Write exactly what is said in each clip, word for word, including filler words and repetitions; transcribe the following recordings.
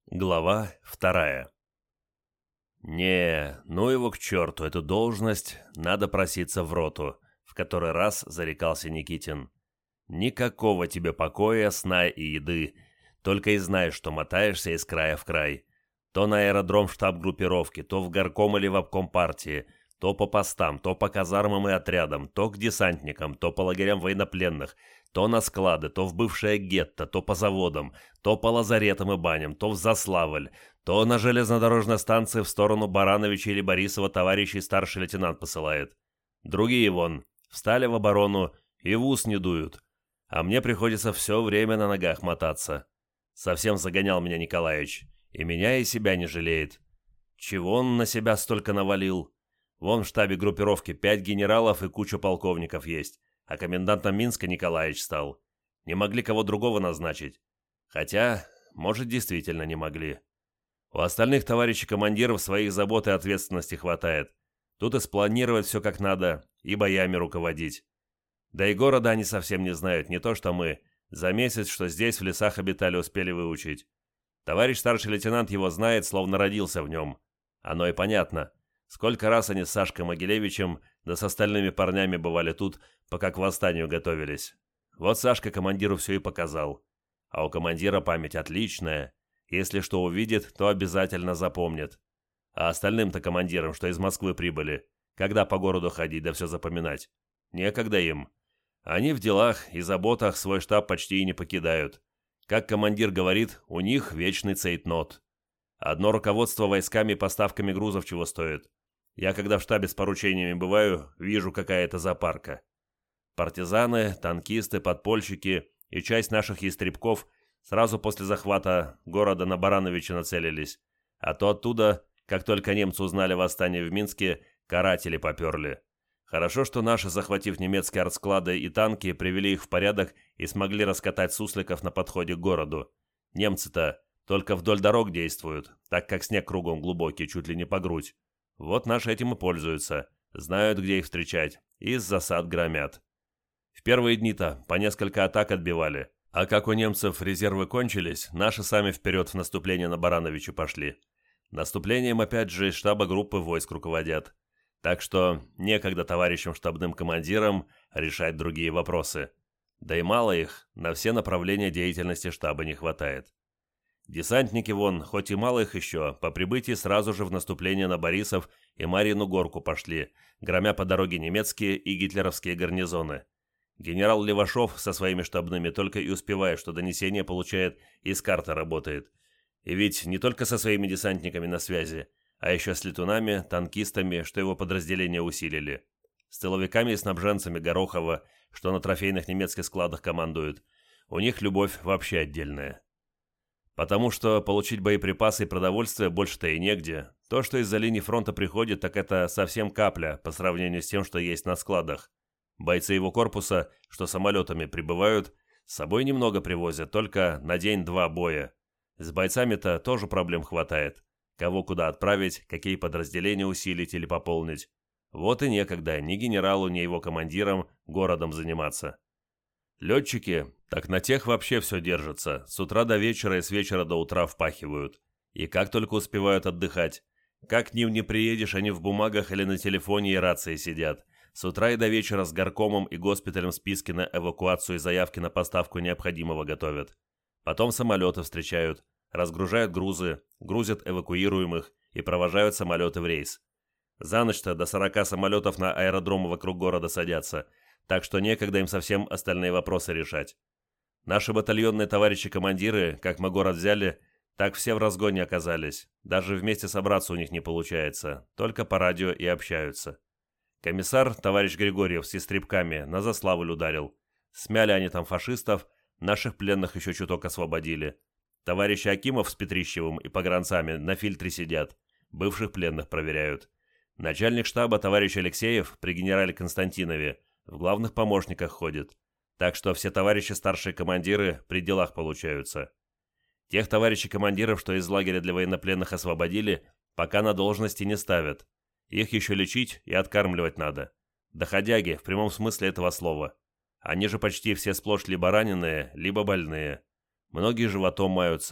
Глава вторая. «Не, ну его к черту, эту должность, надо проситься в роту», — в который раз зарекался Никитин. «Никакого тебе покоя, сна и еды, только и знаешь, что мотаешься из края в край. То на аэродром в штаб группировки, то в горком или в обком партии, то по постам, то по казармам и отрядам, то к десантникам, то по лагерям военнопленных, то на склады, то в бывшее гетто, то по заводам, то по лазаретам и баням, то в Заславль, то на железнодорожной станции в сторону Барановича или Борисова товарищей старший лейтенант посылает. Другие вон, встали в оборону и в ус не дуют, а мне приходится все время на ногах мотаться. Совсем загонял меня Николаевич, и меня, и себя не жалеет. Чего он на себя столько навалил? Вон в штабе группировки пять генералов и куча полковников есть, а комендантом Минска Николаевич стал. Не могли кого другого назначить. Хотя, может, действительно не могли. У остальных товарищей командиров своих забот и ответственности хватает. Тут и спланировать все как надо, и боями руководить. Да и города они совсем не знают, не то что мы. За месяц, что здесь в лесах обитали, успели выучить. Товарищ старший лейтенант его знает, словно родился в нем. Оно и понятно. Сколько раз они с Сашкой Могилевичем, да с остальными парнями бывали тут, пока к восстанию готовились. Вот Сашка командиру все и показал. А у командира память отличная. Если что увидит, то обязательно запомнит. А остальным-то командирам, что из Москвы прибыли, когда по городу ходить да все запоминать? Некогда им. Они в делах и заботах свой штаб почти и не покидают. Как командир говорит, у них вечный цейтнот. Одно руководство войсками и поставками грузов чего стоит. Я, когда в штабе с поручениями бываю, вижу, какая это запарка. Партизаны, танкисты, подпольщики и часть наших ястребков сразу после захвата города на Барановича нацелились, а то оттуда, как только немцы узнали восстание в Минске, каратели поперли. Хорошо, что наши, захватив немецкие артсклады и танки, привели их в порядок и смогли раскатать сусликов на подходе к городу. Немцы-то только вдоль дорог действуют, так как снег кругом глубокий, чуть ли не по грудь. Вот наши этим и пользуются, знают, где их встречать, и с засад громят. В первые дни-то по несколько атак отбивали, а как у немцев резервы кончились, наши сами вперед в наступление на Барановича пошли. Наступлением опять же из штаба группы войск руководят. Так что некогда товарищам штабным командирам решать другие вопросы. Да и мало их, на все направления деятельности штаба не хватает. Десантники вон, хоть и мало их еще, по прибытии сразу же в наступление на Борисов и Марьину горку пошли, громя по дороге немецкие и гитлеровские гарнизоны. Генерал Левашов со своими штабными только и успевает, что донесение получает и с карты работает. И ведь не только со своими десантниками на связи, а еще с летунами, танкистами, что его подразделения усилили. С тыловиками и снабженцами Горохова, что на трофейных немецких складах командуют. У них любовь вообще отдельная. Потому что получить боеприпасы и продовольствие больше-то и негде. То, что из-за линии фронта приходит, так это совсем капля по сравнению с тем, что есть на складах. Бойцы его корпуса, что самолетами прибывают, с собой немного привозят, только на день-два боя. С бойцами-то тоже проблем хватает. Кого куда отправить, какие подразделения усилить или пополнить. Вот и некогда ни генералу, ни его командирам городом заниматься. Летчики, так на тех вообще все держится, с утра до вечера и с вечера до утра впахивают. И как только успевают отдыхать. Как к ним не приедешь, они в бумагах или на телефоне и рации сидят. С утра и до вечера с горкомом и госпиталем списки на эвакуацию и заявки на поставку необходимого готовят. Потом самолеты встречают, разгружают грузы, грузят эвакуируемых и провожают самолеты в рейс. За ночь-то до сорока самолетов на аэродромы вокруг города садятся, так что некогда им совсем остальные вопросы решать. Наши батальонные товарищи-командиры, как мы город взяли, так все в разгоне оказались. Даже вместе собраться у них не получается, только по радио и общаются. Комиссар, товарищ Григорьев, с ястребками на Заславль ударил. Смяли они там фашистов, наших пленных еще чуток освободили. Товарищи Акимов с Петрищевым и погранцами на фильтре сидят, бывших пленных проверяют. Начальник штаба товарищ Алексеев при генерале Константинове в главных помощниках ходит, так что все товарищи старшие командиры при делах получаются. Тех товарищей командиров, что из лагеря для военнопленных освободили, пока на должности не ставят. Их еще лечить и откармливать надо. Доходяги в прямом смысле этого слова. Они же почти все сплошь либо раненые, либо больные. Многие животом маются.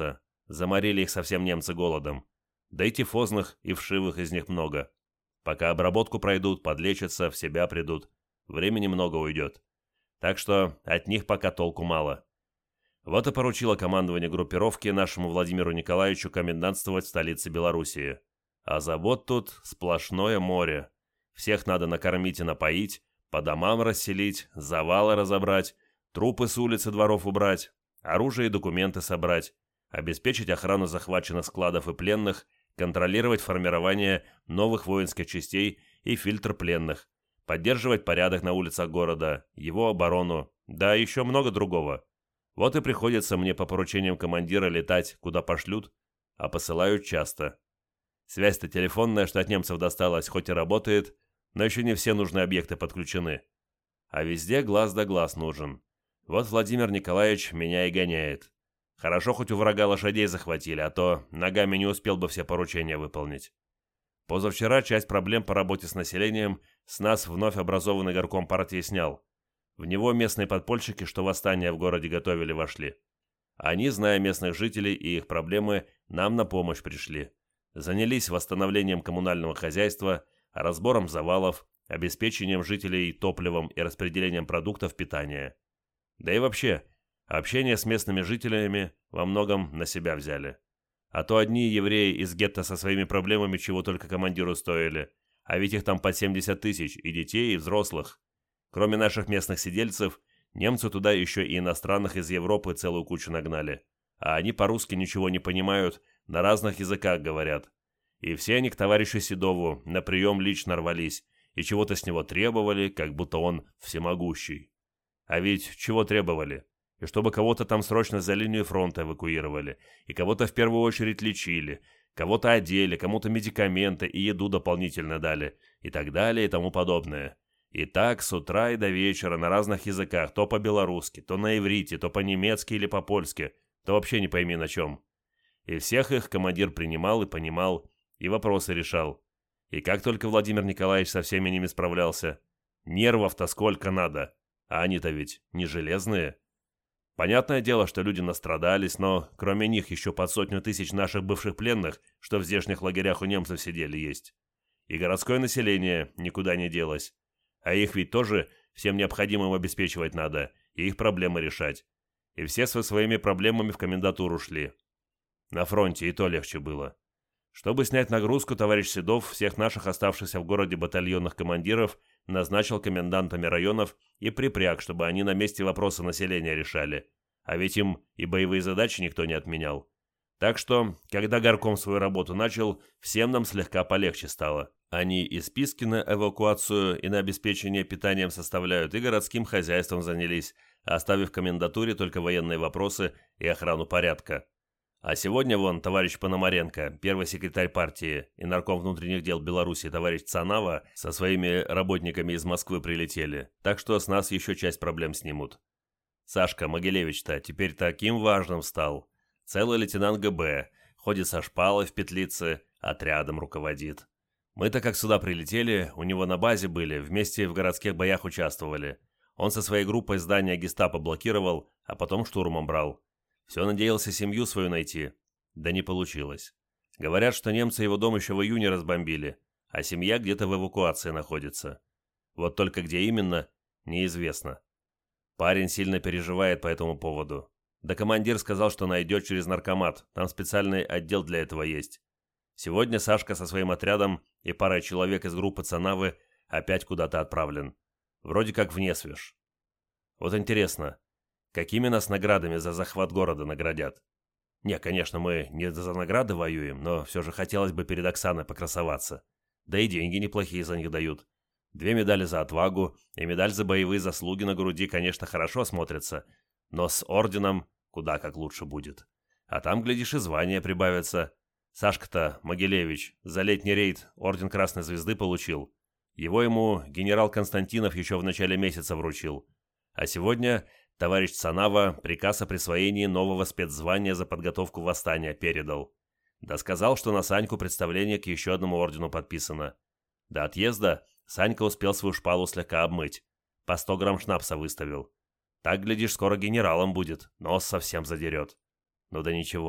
Заморили их совсем немцы голодом. Да и тифозных, и вшивых из них много. Пока обработку пройдут, подлечатся, в себя придут. Времени много уйдет. Так что от них пока толку мало. Вот и поручило командование группировки нашему Владимиру Николаевичу комендантствовать в столице Белоруссии. А забот тут сплошное море. Всех надо накормить и напоить, по домам расселить, завалы разобрать, трупы с улиц и дворов убрать, оружие и документы собрать, обеспечить охрану захваченных складов и пленных, контролировать формирование новых воинских частей и фильтр пленных, поддерживать порядок на улицах города, его оборону, да еще много другого. Вот и приходится мне по поручениям командира летать, куда пошлют, а посылают часто. Связь-то телефонная, что от немцев досталась, хоть и работает, но еще не все нужные объекты подключены. А везде глаз да глаз нужен. Вот Владимир Николаевич меня и гоняет. Хорошо, хоть у врага лошадей захватили, а то ногами не успел бы все поручения выполнить. Позавчера часть проблем по работе с населением с нас вновь образованный горком партии снял. В него местные подпольщики, что восстание в городе готовили, вошли. Они, зная местных жителей и их проблемы, нам на помощь пришли. Занялись восстановлением коммунального хозяйства, разбором завалов, обеспечением жителей топливом и распределением продуктов питания. Да и вообще, общение с местными жителями во многом на себя взяли. А то одни евреи из гетто со своими проблемами чего только командиру стоили, а ведь их там под семьдесят тысяч, и детей, и взрослых. Кроме наших местных сидельцев, немцы туда еще и иностранных из Европы целую кучу нагнали. А они по-русски ничего не понимают, на разных языках говорят. И все они к товарищу Седову на прием лично рвались и чего-то с него требовали, как будто он всемогущий. А ведь чего требовали? И чтобы кого-то там срочно за линию фронта эвакуировали, и кого-то в первую очередь лечили, кого-то одели, кому-то медикаменты и еду дополнительно дали, и так далее и тому подобное. И так с утра и до вечера на разных языках, то по-белорусски, то на иврите, то по-немецки или по-польски, то вообще не пойми на чем. И всех их командир принимал и понимал, и вопросы решал. И как только Владимир Николаевич со всеми ними справлялся, нервов-то сколько надо, а они-то ведь не железные. Понятное дело, что люди настрадались, но кроме них еще под сотню тысяч наших бывших пленных, что в здешних лагерях у немцев сидели, есть. И городское население никуда не делось. А их ведь тоже всем необходимым обеспечивать надо, и их проблемы решать. И все со своими проблемами в комендатуру шли. На фронте и то легче было. Чтобы снять нагрузку, товарищ Седов всех наших оставшихся в городе батальонных командиров назначил комендантами районов и припряг, чтобы они на месте вопросы населения решали. А ведь им и боевые задачи никто не отменял. Так что, когда горком свою работу начал, всем нам слегка полегче стало. Они и списки на эвакуацию, и на обеспечение питанием составляют, и городским хозяйством занялись, оставив в комендатуре только военные вопросы и охрану порядка. А сегодня вон товарищ Пономаренко, первый секретарь партии и нарком внутренних дел Беларуси товарищ Цанава со своими работниками из Москвы прилетели, так что с нас еще часть проблем снимут. Сашка Могилевич-то теперь таким важным стал. Целый лейтенант ГБ, ходит со шпалой в петлице, отрядом руководит. Мы-то как сюда прилетели, у него на базе были, вместе в городских боях участвовали. Он со своей группой здание гестапо блокировал, а потом штурмом брал. Все надеялся семью свою найти. Да не получилось. Говорят, что немцы его дом еще в июне разбомбили, а семья где-то в эвакуации находится. Вот только где именно, неизвестно. Парень сильно переживает по этому поводу. Да командир сказал, что найдет через наркомат, там специальный отдел для этого есть. Сегодня Сашка со своим отрядом и парой человек из группы Цанавы опять куда-то отправлен. Вроде как в Несвеж. Вот интересно, какими нас наградами за захват города наградят? Не, конечно, мы не за награды воюем, но все же хотелось бы перед Оксаной покрасоваться. Да и деньги неплохие за них дают. Две медали за отвагу и медаль за боевые заслуги на груди, конечно, хорошо смотрятся, но с орденом куда как лучше будет. А там, глядишь, и звания прибавятся. Сашка-то, Могилевич, за летний рейд орден Красной Звезды получил. Его ему генерал Константинов еще в начале месяца вручил. А сегодня товарищ Цанава приказ о присвоении нового спецзвания за подготовку восстания передал. Да сказал, что на Саньку представление к еще одному ордену подписано. До отъезда Санька успел свою шпалу слегка обмыть. По сто грамм шнапса выставил. Так, глядишь, скоро генералом будет, нос совсем задерет. Ну да ничего.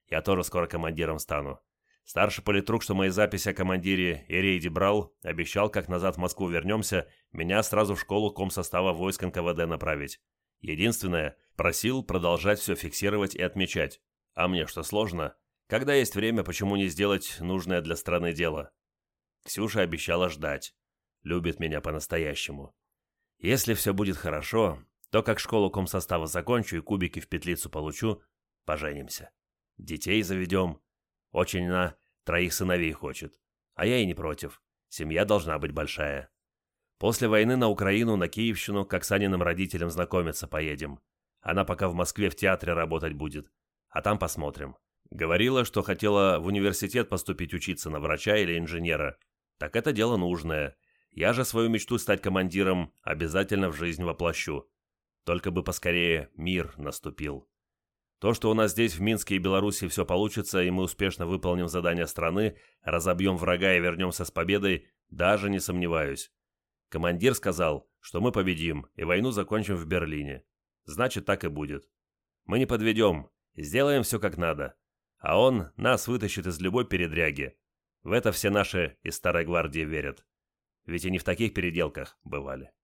Я тоже скоро командиром стану. Старший политрук, что мои записи о командире и рейде брал, обещал, как назад в Москву вернемся, меня сразу в школу комсостава войск эн ка вэ дэ направить. Единственное, просил продолжать все фиксировать и отмечать. А мне что, сложно? Когда есть время, почему не сделать нужное для страны дело? Ксюша обещала ждать. Любит меня по-настоящему. Если все будет хорошо, то как школу комсостава закончу и кубики в петлицу получу, поженимся. Детей заведем. Очень она троих сыновей хочет. А я и не против. Семья должна быть большая. После войны на Украину, на Киевщину, как с Аниным родителям знакомиться поедем. Она пока в Москве в театре работать будет. А там посмотрим. Говорила, что хотела в университет поступить учиться на врача или инженера. Так это дело нужное. Я же свою мечту стать командиром обязательно в жизнь воплощу. Только бы поскорее мир наступил. То, что у нас здесь в Минске и Беларуси все получится, и мы успешно выполним задания страны, разобьем врага и вернемся с победой, даже не сомневаюсь. Командир сказал, что мы победим и войну закончим в Берлине. Значит, так и будет. Мы не подведем, сделаем все как надо. А он нас вытащит из любой передряги. В это все наши из Старой Гвардии верят. Ведь и не в таких переделках бывали.